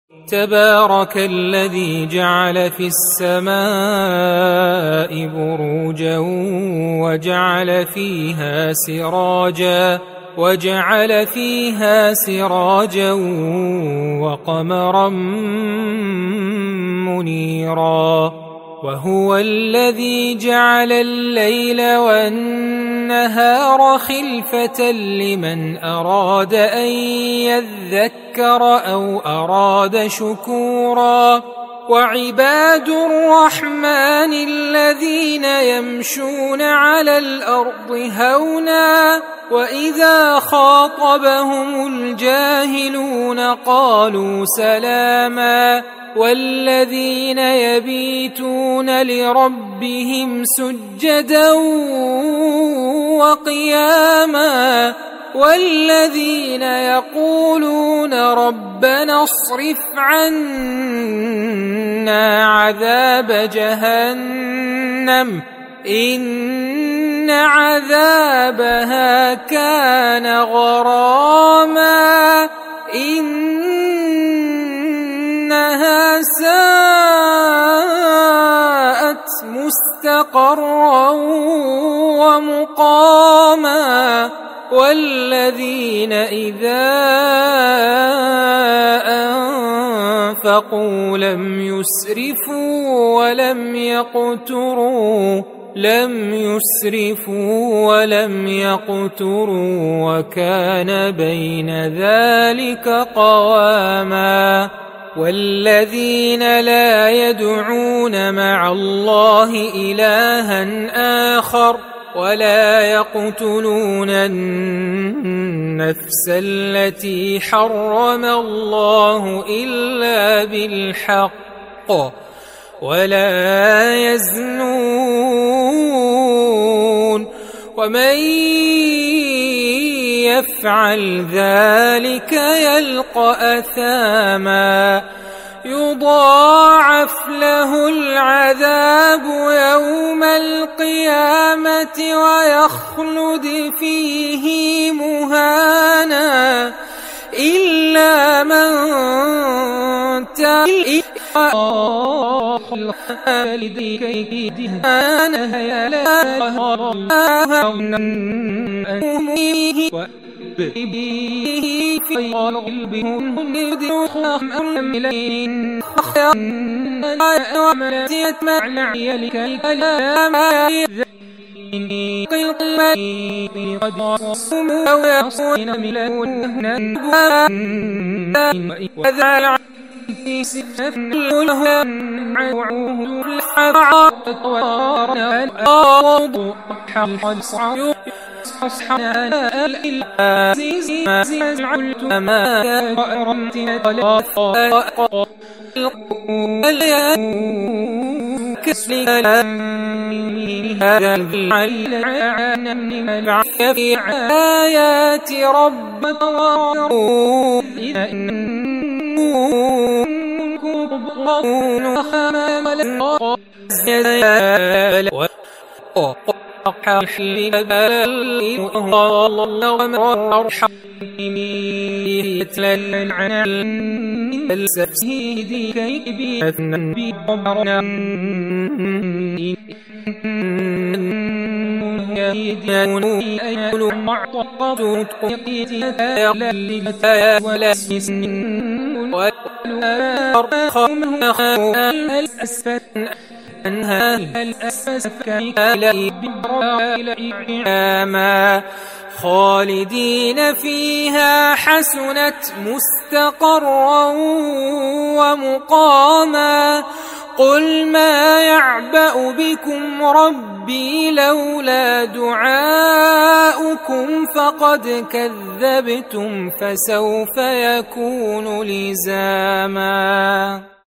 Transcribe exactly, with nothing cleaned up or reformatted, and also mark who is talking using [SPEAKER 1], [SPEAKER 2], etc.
[SPEAKER 1] تبارك الذي جعل في السماء بروجا وجعل فيها سراجا وجعل فيها سراجا وقمرا منيرا وهو الذي جعل الليل والنهار خلفة لمن أراد أن يذكر أو أراد شكورا وعباد الرحمن الذين يمشون على الأرض هونا وإذا خاطبهم الجاهلون قالوا سلاما والذين يبيتون لربهم سجدا وقياما والذين يقولون ربنا اصرف عنا عذاب جهنم إن عذابها كان غراما إنها ساءت مستقرا ومقاما والذين إذا أنفقوا لم يسرفوا ولم يقتروا لم يسرفوا ولم يقتروا وكان بين ذلك قواما والذين لا يدعون مع الله إلها آخر ولا يقتلون النفس التي حرم الله إلا بالحق ولا يزنون ومن يفعل ذلك يلقى أثاما يضاعف له العذاب يوم القيامة ويخلد فيه مهانا إلا من تاب في قلبهم إليهم وملتيت معنى الكلام قد وصموا ويصين ملون وذا في سفر لهم عوه الحبعات وارنا الأرض حل صعب أصحنا العزيز ما زعلت ما وأرمت ثلاثة كسلان هذا العالم من في آيات ربك وروح إن كبرون خمال زيال أحلي بل الله ومرحب يتلل عن السفسيد كي بيثنن بقبرنا يدينون أيل معطقة تقيتها للتايا ولا سن ولا أرخم خاوها الأسفل أنها الأسفل كإلي ببرائل خالدين فيها حسنت مستقرا ومقاما قل ما يعبأ بكم ربي لولا دعاؤكم فقد كذبتم فسوف يكون لزاما.